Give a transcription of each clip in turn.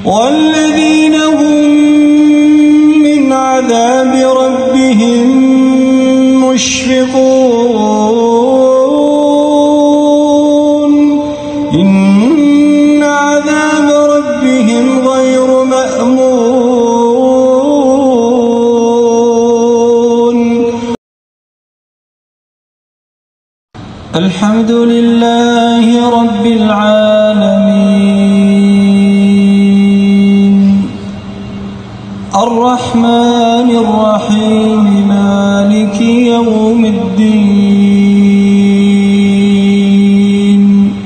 والذين هم من عذاب ربهم مشفقون إن عذاب ربهم غير مأمون. الحمد لله رب العالمين الرحمن الرحيم مالك يوم الدين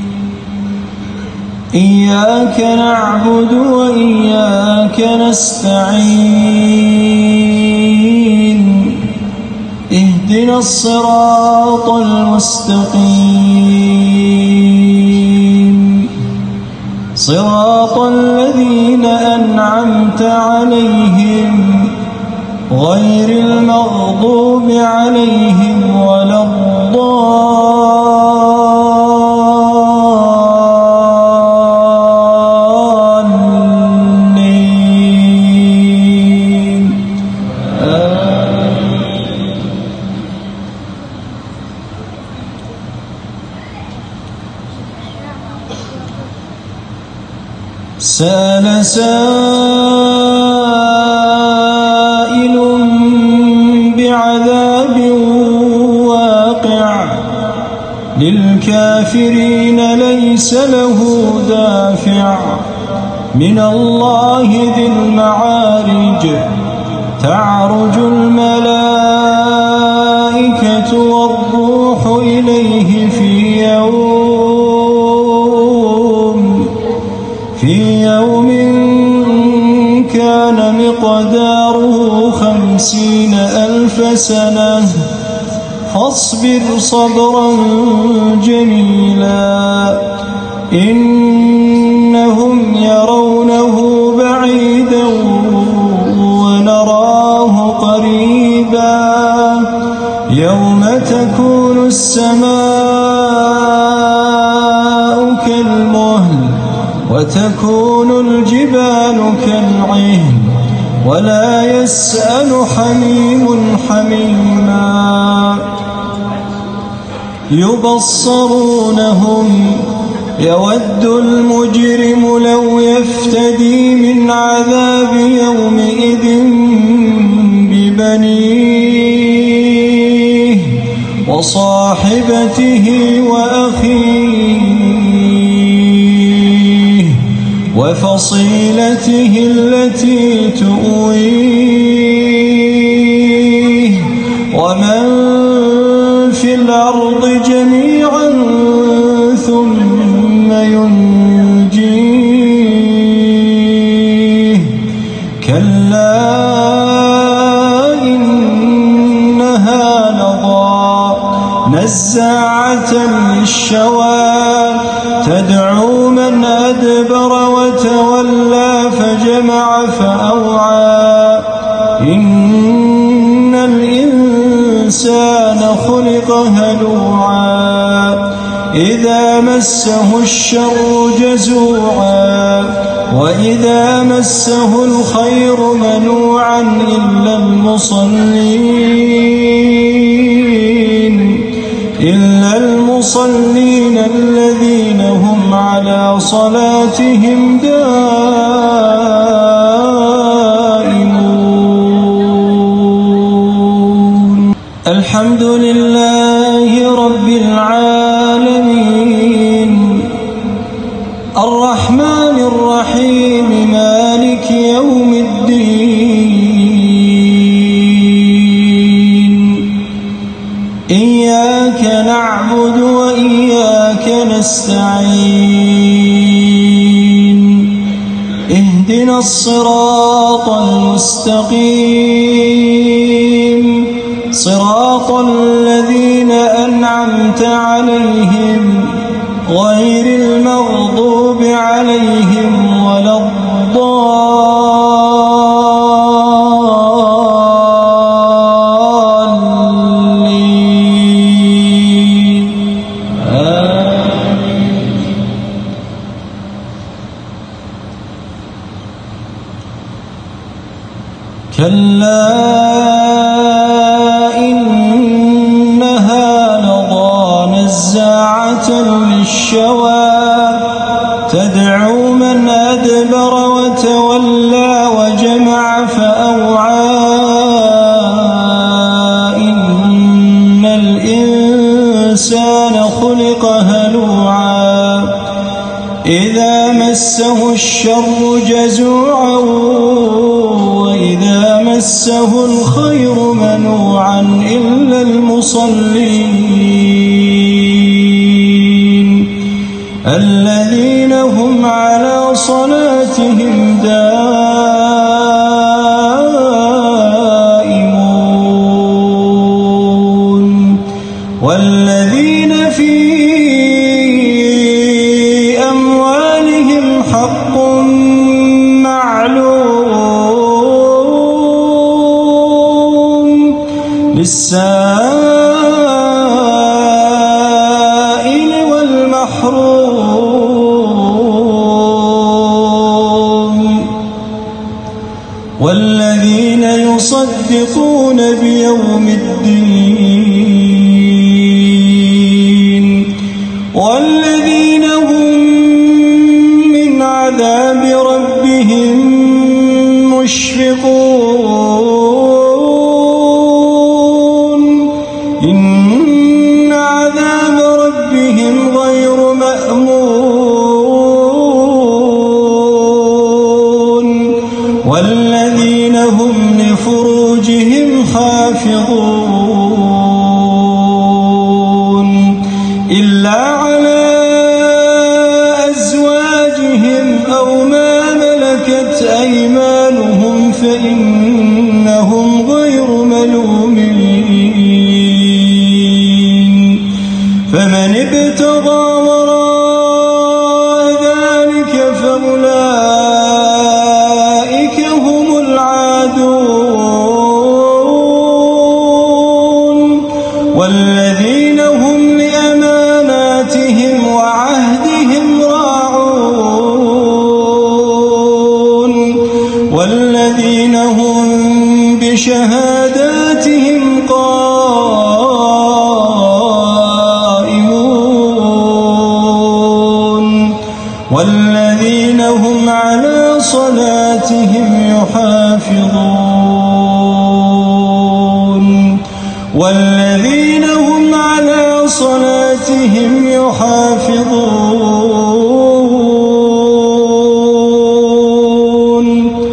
إياك نعبد وإياك نستعين اهدنا الصراط المستقيم صراط الذين أنعمت عليهم غير المغضوب عليهم ولا الضالين. سأل سائل بعذاب واقع للكافرين ليس له دافع من الله ذي المعارج تعرج الملائكة والروح إليه في يوم كان مقداره 50,000 سنة فاصبر صبرا جميلا إنهم يرونه بعيدا ونراه قريبا يوم تكون السماء كالمهل وتكون الجبال كالعهن ولا يسأل حميم حميما يبصرونهم يود المجرم لو يفتدي من عذاب يومئذ ببنيه وصاحبته وأخيه وفصيلته التي تؤويه ومن في الأرض جميعا ثم ينجيه كلا إنها لظى نزاعة للشوى تدعو من أدبر وتولى فجمع فأوعى إن الإنسان خلق هلوعا إذا مسه الشر جزوعا وإذا مسه الخير منوعا إلا المصلين الذين هم على صلاتهم دائمون. الحمد لله رب العالمين الرحمن الرحيم مالك يوم الدين إياك نعبد وإياك نستعين اهدنا الصراط المستقيم صراط الذين أنعمت عليهم غير المغضوب عليهم ولا الضالين. آمين. كلا إنها لظى نزاعة للشوى تدعو من أدبر وتولى وجمع فأوعى إن الإنسان خلق هلوعا إذا مسه الشر جزوعا وإذا مسه الخير منوعا إلا المصلين الذين هم على صلاتهم دائمون والذين في أموالهم حق معلوم للسائل والمحروم والذين يصدقون بيوم الدين والذين هم من عذاب ربهم مشفقون إن عذاب ربهم غير مأمون والذين هم لفروجهم حافظون إلا على أزواجهم أو ما ملكت أيمانهم فإنهم غير ملومين فمن ابتغى وراء ذلك فأولئك هم العادون والذين هم لأماناتهم وعهدهم راعون والذين هم بشهاداتهم قائمون والذين هم على صلاتهم يحافظون والذين هم على صلاتهم يحافظون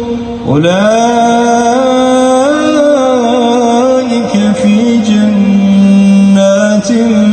أولئك في جنات